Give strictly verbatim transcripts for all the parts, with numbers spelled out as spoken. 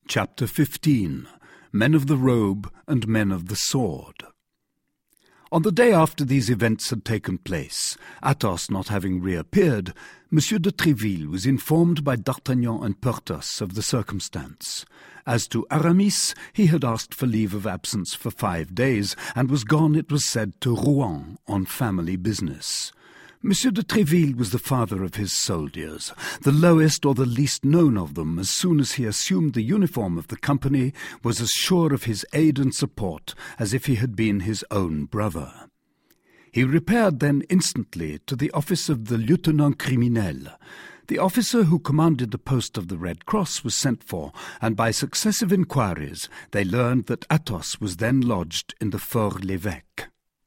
Chapter fifteen. Men of the Robe and Men of the Sword. On the day after these events had taken place, Athos not having reappeared, Monsieur de Tréville was informed by D'Artagnan and Porthos of the circumstance. As to Aramis, he had asked for leave of absence for five days, and was gone, it was said, to Rouen on family business. Monsieur de Tréville was the father of his soldiers, the lowest or the least known of them, as soon as he assumed the uniform of the company, was as sure of his aid and support as if he had been his own brother. He repaired then instantly to the office of the lieutenant criminel. The officer who commanded the post of the Red Cross was sent for, and by successive inquiries they learned that Athos was then lodged in the Fort l'Évêque.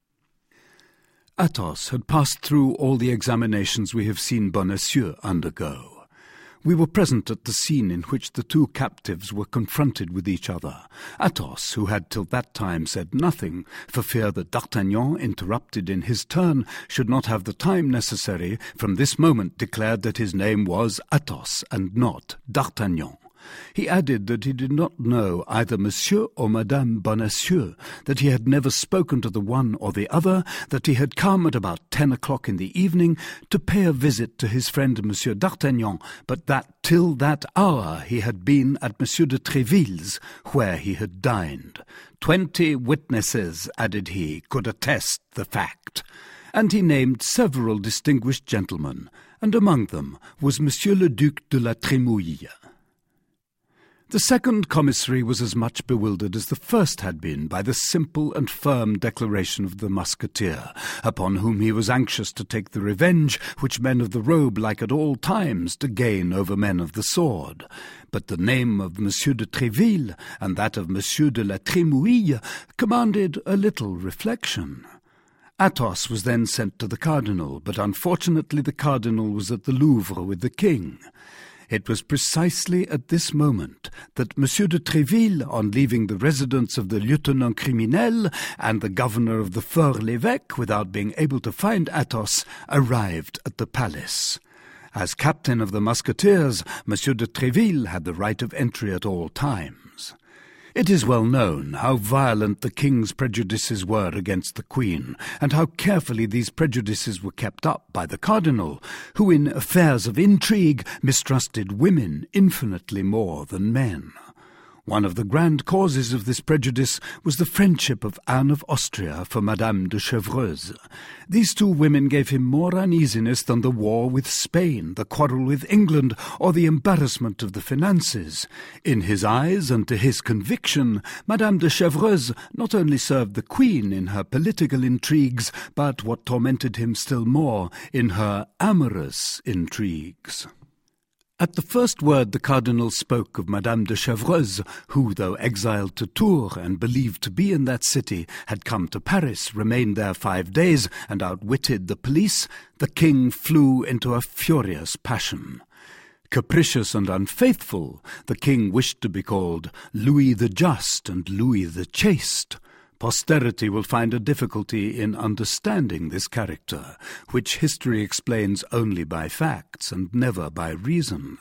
Athos had passed through all the examinations we have seen Bonacieux undergo. We were present at the scene in which the two captives were confronted with each other. Athos, who had till that time said nothing, for fear that D'Artagnan, interrupted in his turn, should not have the time necessary, from this moment declared that his name was Athos, and not D'Artagnan. He added that he did not know either Monsieur or Madame Bonacieux, that he had never spoken to the one or the other, that he had come at about ten o'clock in the evening to pay a visit to his friend Monsieur d'Artagnan, but that till that hour he had been at Monsieur de Tréville's, where he had dined. Twenty witnesses, added he, could attest the fact. And he named several distinguished gentlemen, and among them was Monsieur le Duc de la Trémouille. The second commissary was as much bewildered as the first had been by the simple and firm declaration of the musketeer, upon whom he was anxious to take the revenge which men of the robe like at all times to gain over men of the sword. But the name of Monsieur de Tréville and that of Monsieur de la Trémouille commanded a little reflection. Athos was then sent to the cardinal, but unfortunately the cardinal was at the Louvre with the king. It was precisely at this moment that Monsieur de Tréville, on leaving the residence of the lieutenant criminel and the governor of the Fort l'Évêque without being able to find Athos, arrived at the palace. As captain of the musketeers, Monsieur de Tréville had the right of entry at all times. It is well known how violent the king's prejudices were against the queen, and how carefully these prejudices were kept up by the cardinal, who in affairs of intrigue mistrusted women infinitely more than men. One of the grand causes of this prejudice was the friendship of Anne of Austria for Madame de Chevreuse. These two women gave him more uneasiness than the war with Spain, the quarrel with England, or the embarrassment of the finances. In his eyes, and to his conviction, Madame de Chevreuse not only served the queen in her political intrigues, but, what tormented him still more, in her amorous intrigues. At the first word the cardinal spoke of Madame de Chevreuse, who, though exiled to Tours and believed to be in that city, had come to Paris, remained there five days, and outwitted the police, the king flew into a furious passion. Capricious and unfaithful, the king wished to be called Louis the Just and Louis the Chaste. Posterity will find a difficulty in understanding this character, which history explains only by facts and never by reason.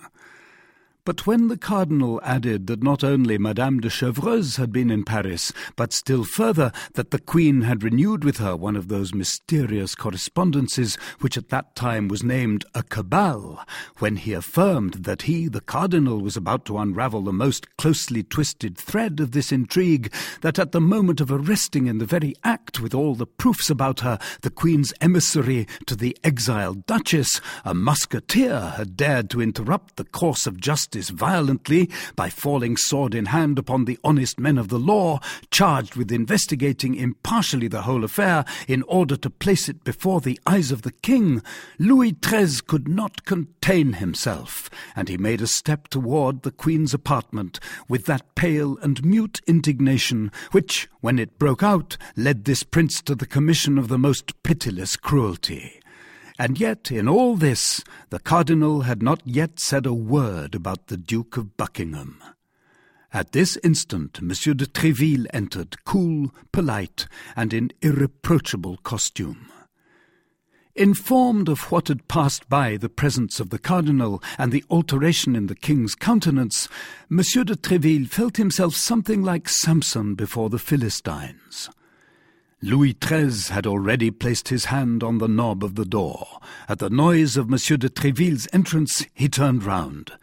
But when the cardinal added that not only Madame de Chevreuse had been in Paris, but still further that the queen had renewed with her one of those mysterious correspondences which at that time was named a cabal, when he affirmed that he, the cardinal, was about to unravel the most closely twisted thread of this intrigue, that at the moment of arresting in the very act, with all the proofs about her, the queen's emissary to the exiled duchess, a musketeer had dared to interrupt the course of justice violently by falling sword in hand upon the honest men of the law, charged with investigating impartially the whole affair in order to place it before the eyes of the king, Louis the thirteenth could not contain himself, and he made a step toward the queen's apartment with that pale and mute indignation which, when it broke out, led this prince to the commission of the most pitiless cruelty. And yet, in all this, the cardinal had not yet said a word about the Duke of Buckingham. At this instant, Monsieur de Tréville entered, cool, polite, and in irreproachable costume. Informed of what had passed by the presence of the cardinal and the alteration in the king's countenance, Monsieur de Tréville felt himself something like Samson before the Philistines. Louis the thirteenth had already placed his hand on the knob of the door. At the noise of Monsieur de Tréville's entrance, he turned round.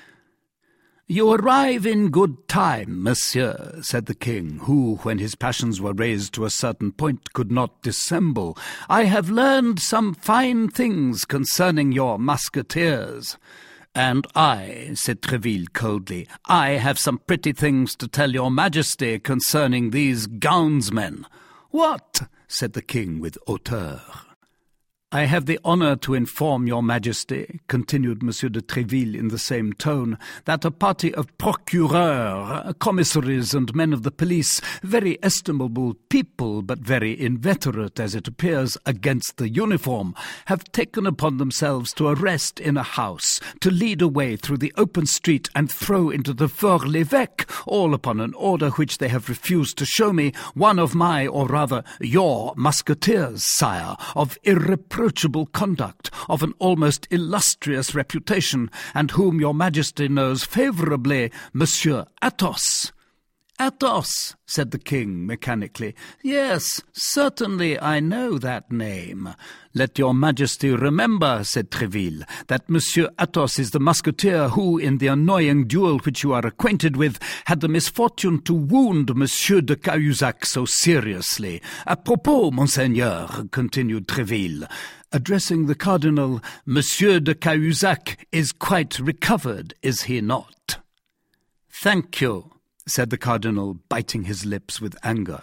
"You arrive in good time, monsieur," said the king, who, when his passions were raised to a certain point, could not dissemble. "I have learned some fine things concerning your musketeers." "And I," said Tréville coldly, "I have some pretty things to tell your majesty concerning these gownsmen." "What?" said the king with hauteur. "I have the honour to inform your majesty," continued Monsieur de Tréville in the same tone, "that a party of procureurs, commissaries, and men of the police, very estimable people, but very inveterate, as it appears, against the uniform, have taken upon themselves to arrest in a house, to lead away through the open street, and throw into the Fort l'Évêque, all upon an order which they have refused to show me, one of my, or rather your, musketeers, sire, of irreproachable conduct, of an almost illustrious reputation, and whom your majesty knows favourably, Monsieur Athos." "Athos," said the king mechanically. "Yes, certainly I know that name." "Let your majesty remember," said Tréville, "that Monsieur Athos is the musketeer who, in the annoying duel which you are acquainted with, had the misfortune to wound Monsieur de Cahusac so seriously. "A propos, monseigneur," continued Tréville, addressing the cardinal, "Monsieur de Cahusac is quite recovered, is he not?" "Thank you," said the cardinal, biting his lips with anger.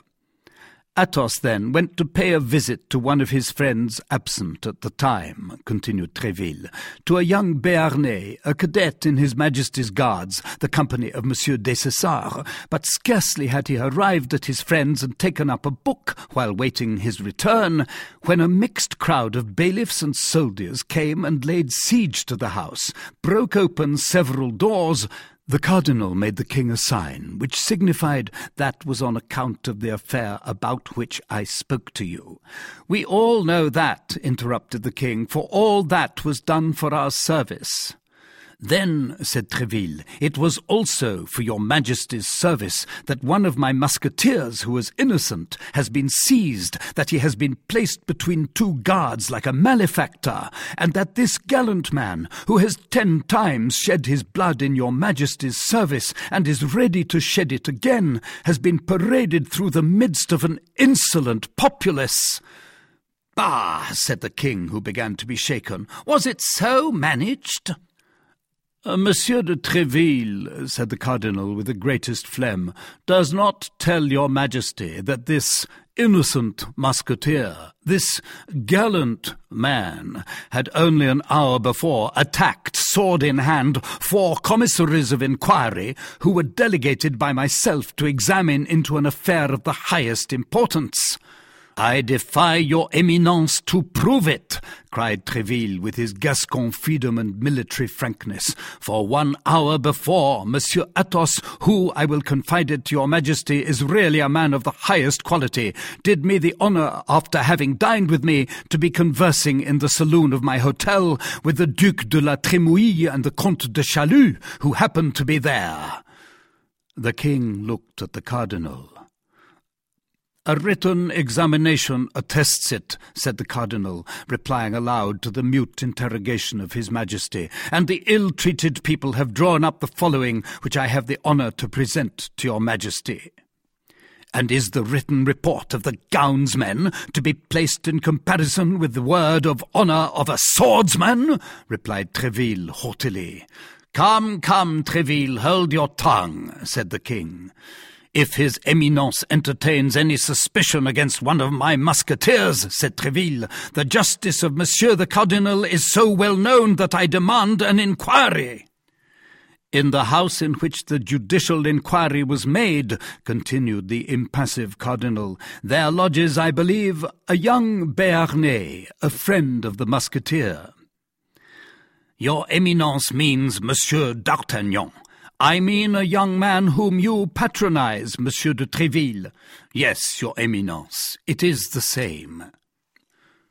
"Athos, then, went to pay a visit to one of his friends absent at the time," continued Tréville, "to a young Béarnais, a cadet in His Majesty's Guards, the company of Monsieur Dessessart, but scarcely had he arrived at his friend's and taken up a book while waiting his return, when a mixed crowd of bailiffs and soldiers came and laid siege to the house, broke open several doors." The cardinal made the king a sign, which signified that was on account of the affair about which I spoke to you. "We all know that," interrupted the king, "for all that was done for our service." "Then," said Tréville, "it was also for your majesty's service that one of my musketeers, who was innocent, has been seized, that he has been placed between two guards like a malefactor, and that this gallant man, who has ten times shed his blood in your majesty's service, and is ready to shed it again, has been paraded through the midst of an insolent populace." "Bah!" said the king, who began to be shaken. "Was it so managed?" Uh, "Monsieur de Tréville," said the cardinal with the greatest phlegm, "does not tell your majesty that this innocent musketeer, this gallant man, had only an hour before attacked, sword in hand, four commissaries of inquiry who were delegated by myself to examine into an affair of the highest importance." "I defy your eminence to prove it," cried Tréville with his Gascon freedom and military frankness. "For one hour before, Monsieur Athos, who, I will confide it to your majesty, is really a man of the highest quality, did me the honour, after having dined with me, to be conversing in the saloon of my hotel with the Duc de la Trémouille and the Comte de Châlus, who happened to be there." The king looked at the cardinal. "A written examination attests it," said the cardinal, replying aloud to the mute interrogation of his majesty, "and the ill-treated people have drawn up the following, which I have the honour to present to your majesty." "And is the written report of the gownsmen to be placed in comparison with the word of honour of a swordsman?" replied Tréville haughtily. "Come, come, Tréville, hold your tongue," said the king. "If his eminence entertains any suspicion against one of my musketeers," said Tréville, "the justice of Monsieur the Cardinal is so well known that I demand an inquiry." "In the house in which the judicial inquiry was made," continued the impassive cardinal, "there lodges, I believe, a young Béarnais, a friend of the musketeer." "Your eminence means Monsieur d'Artagnan." "I mean a young man whom you patronize, Monsieur de Tréville." "Yes, your eminence, it is the same."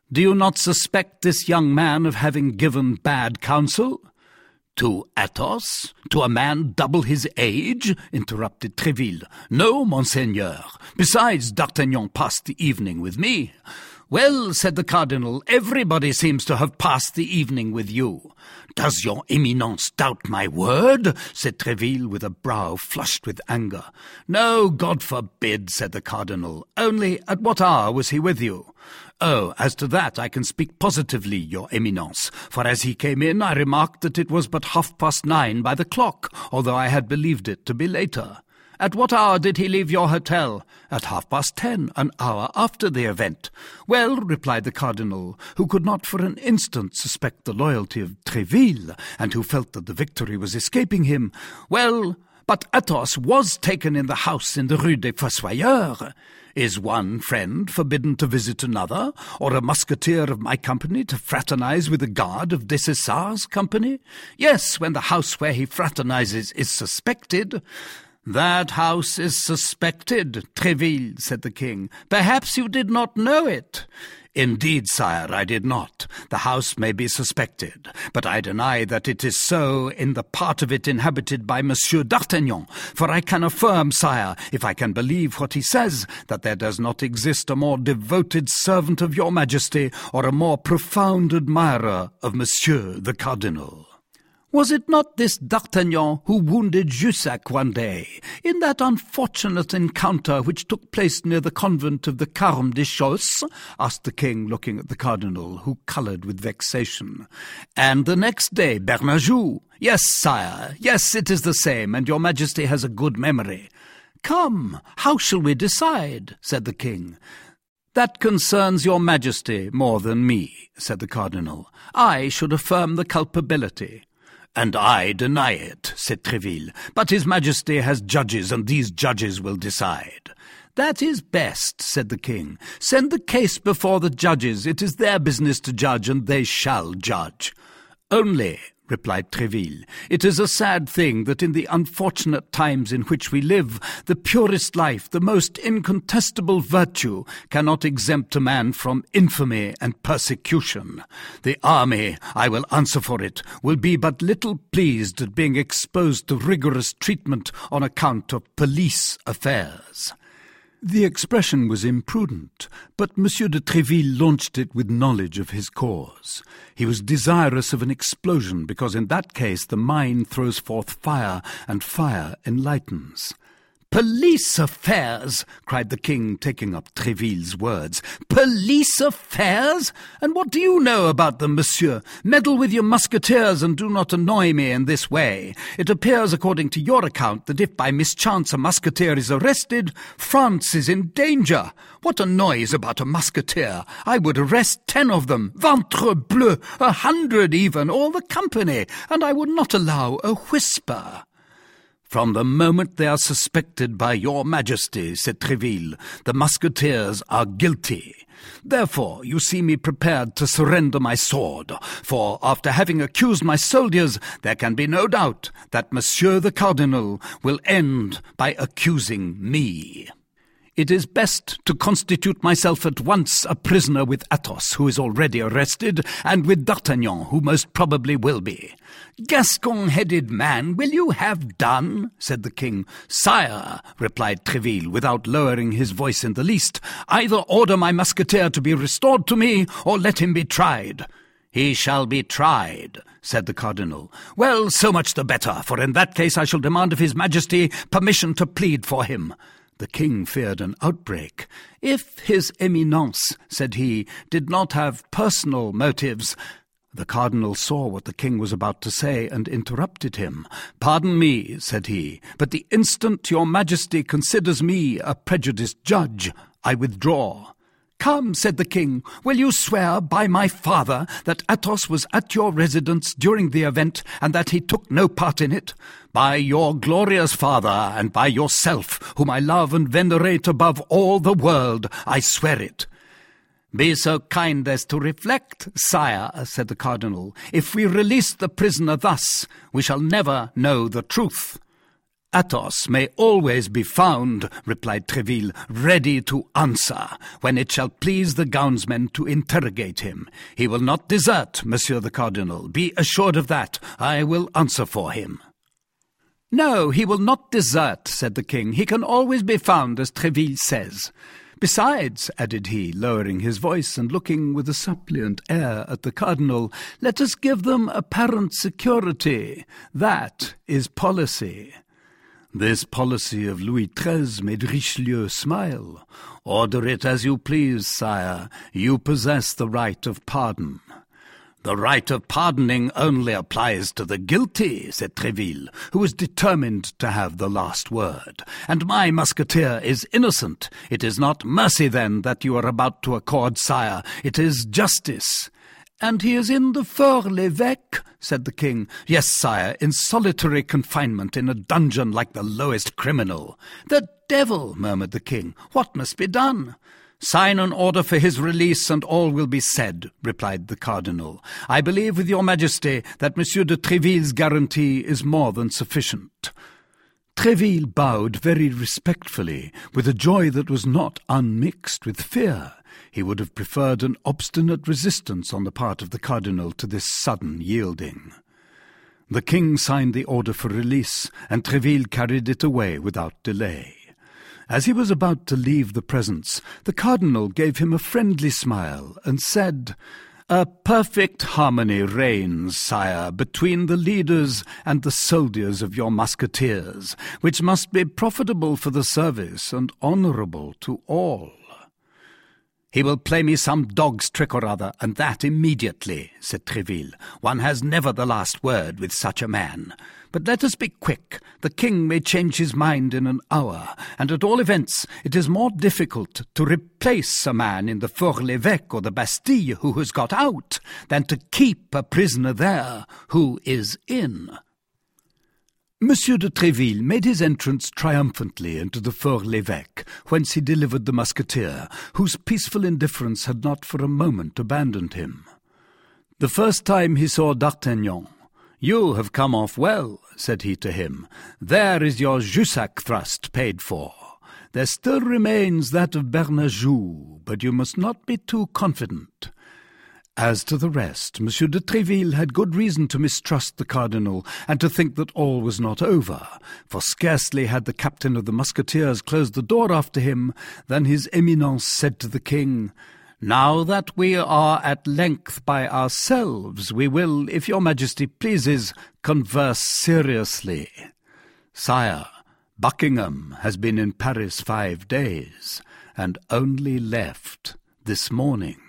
Do you not suspect this young man of having given bad counsel?" "To Athos? To a man double his age?" interrupted Tréville. "No, monseigneur. Besides, D'Artagnan passed the evening with me." "Well," said the cardinal, "everybody seems to have passed the evening with you." "Does your Eminence doubt my word?" said Tréville, with a brow flushed with anger. "No, God forbid," said the cardinal. "Only at what hour was he with you?" "Oh, as to that I can speak positively, your Eminence, for as he came in I remarked that it was but half past nine by the clock, although I had believed it to be later." "At what hour did he leave your hotel?" "At half past ten, an hour after the event." "Well," replied the cardinal, who could not for an instant suspect the loyalty of Tréville, and who felt that the victory was escaping him, "well, but Athos was taken in the house in the Rue des Fossoyeurs. Is one friend forbidden to visit another, or a musketeer of my company to fraternize with a guard of Dessessart's company? Yes, when the house where he fraternizes is suspected." "That house is suspected, Tréville," said the king. "Perhaps you did not know it." "Indeed, sire, I did not. The house may be suspected, but I deny that it is so in the part of it inhabited by Monsieur d'Artagnan, for I can affirm, sire, if I can believe what he says, that there does not exist a more devoted servant of your majesty or a more profound admirer of Monsieur the Cardinal." "Was it not this D'Artagnan who wounded Jussac one day, in that unfortunate encounter which took place near the convent of the Carme des Chausses?" asked the king, looking at the cardinal, who coloured with vexation. "And the next day, Bernajoux?" "Yes, sire, yes, it is the same, and your majesty has a good memory." "Come, how shall we decide?" said the king. "That concerns your majesty more than me," said the cardinal. "I should affirm the culpability." "And I deny it," said Tréville. "But his majesty has judges, and these judges will decide." "That is best," said the king. "Send the case before the judges. It is their business to judge, and they shall judge." "Only," replied Tréville, "it is a sad thing that in the unfortunate times in which we live, the purest life, the most incontestable virtue, cannot exempt a man from infamy and persecution. The army, I will answer for it, will be but little pleased at being exposed to rigorous treatment on account of police affairs." The expression was imprudent, but Monsieur de Tréville launched it with knowledge of his cause. He was desirous of an explosion, because in that case the mine throws forth fire, and fire enlightens. "Police affairs!" cried the king, taking up Tréville's words. "Police affairs? And what do you know about them, monsieur? Meddle with your musketeers and do not annoy me in this way. It appears, according to your account, that if by mischance a musketeer is arrested, France is in danger. What a noise about a musketeer! I would arrest ten of them, ventre bleu, a hundred even, all the company, and I would not allow a whisper." "From the moment they are suspected by your majesty," said Tréville, "the musketeers are guilty. Therefore you see me prepared to surrender my sword, for after having accused my soldiers, there can be no doubt that Monsieur the Cardinal will end by accusing me. It is best to constitute myself at once a prisoner with Athos, who is already arrested, and with D'Artagnan, who most probably will be." "Gascon-headed man, will you have done?" said the king. "Sire," replied Tréville, without lowering his voice in the least, "either order my musketeer to be restored to me, or let him be tried." "He shall be tried," said the cardinal. "Well, so much the better, for in that case I shall demand of his majesty permission to plead for him." The king feared an outbreak. "If his Eminence," said he, "did not have personal motives—" The cardinal saw what the king was about to say and interrupted him. "Pardon me," said he, "but the instant your majesty considers me a prejudiced judge, I withdraw." "Come," said the king, "will you swear by my father that Athos was at your residence during the event, and that he took no part in it?" "By your glorious father, and by yourself, whom I love and venerate above all the world, I swear it." "Be so kind as to reflect, sire," said the cardinal. "If we release the prisoner thus, we shall never know the truth." "Athos may always be found," replied Tréville, "ready to answer, when it shall please the gownsmen to interrogate him. He will not desert, Monsieur the Cardinal. Be assured of that. I will answer for him." "No, he will not desert," said the king. "He can always be found, as Tréville says. Besides," added he, lowering his voice and looking with a suppliant air at the cardinal, "let us give them apparent security. That is policy." This policy of Louis the thirteenth made Richelieu smile. "Order it as you please, sire. You possess the right of pardon." "The right of pardoning only applies to the guilty," said Tréville, who was determined to have the last word. "And my musketeer is innocent. It is not mercy, then, that you are about to accord, sire. It is justice." "And he is in the For-l'Évêque," said the king. "Yes, sire, in solitary confinement in a dungeon like the lowest criminal." "The devil!" murmured the king. "What must be done?" "Sign an order for his release, and all will be said," replied the cardinal. "I believe with your majesty that Monsieur de Tréville's guarantee is more than sufficient." Tréville bowed very respectfully, with a joy that was not unmixed with fear. He would have preferred an obstinate resistance on the part of the cardinal to this sudden yielding. The king signed the order for release, and Tréville carried it away without delay. As he was about to leave the presence, the cardinal gave him a friendly smile and said, "A perfect harmony reigns, sire, between the leaders and the soldiers of your musketeers, which must be profitable for the service and honourable to all." "He will play me some dog's trick or other, and that immediately," said Tréville. "One has never the last word with such a man. But let us be quick. The king may change his mind in an hour, and at all events it is more difficult to replace a man in the For-l'Évêque or the Bastille who has got out than to keep a prisoner there who is in." Monsieur de Tréville made his entrance triumphantly into the For-l'Évêque, whence he delivered the musketeer, whose peaceful indifference had not for a moment abandoned him. The first time he saw D'Artagnan, "You have come off well," said he to him. "There is your Jussac thrust paid for. There still remains that of Bernajoux, but you must not be too confident." As to the rest, Monsieur de Tréville had good reason to mistrust the cardinal, and to think that all was not over, for scarcely had the captain of the musketeers closed the door after him, than his Eminence said to the king, "Now that we are at length by ourselves, we will, if your majesty pleases, converse seriously. Sire, Buckingham has been in Paris five days, and only left this morning."